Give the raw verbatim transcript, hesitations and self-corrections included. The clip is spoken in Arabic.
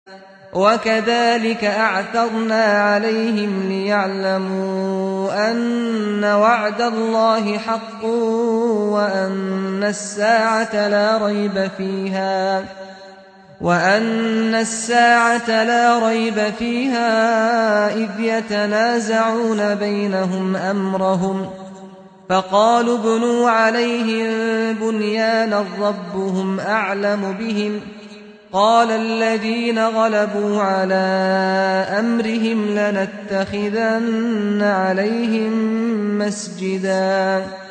وكذلك أعثرنا عليهم ليعلموا أن وعد الله حق وأن الساعة لا ريب فيها وأن الساعة لا ريب فيها إذ يتنازعون بينهم أمرهم فقالوا ابنوا عليهم بنيانا ربهم أعلم بهم قال الذين غلبوا على أمرهم لنتخذن عليهم مسجدا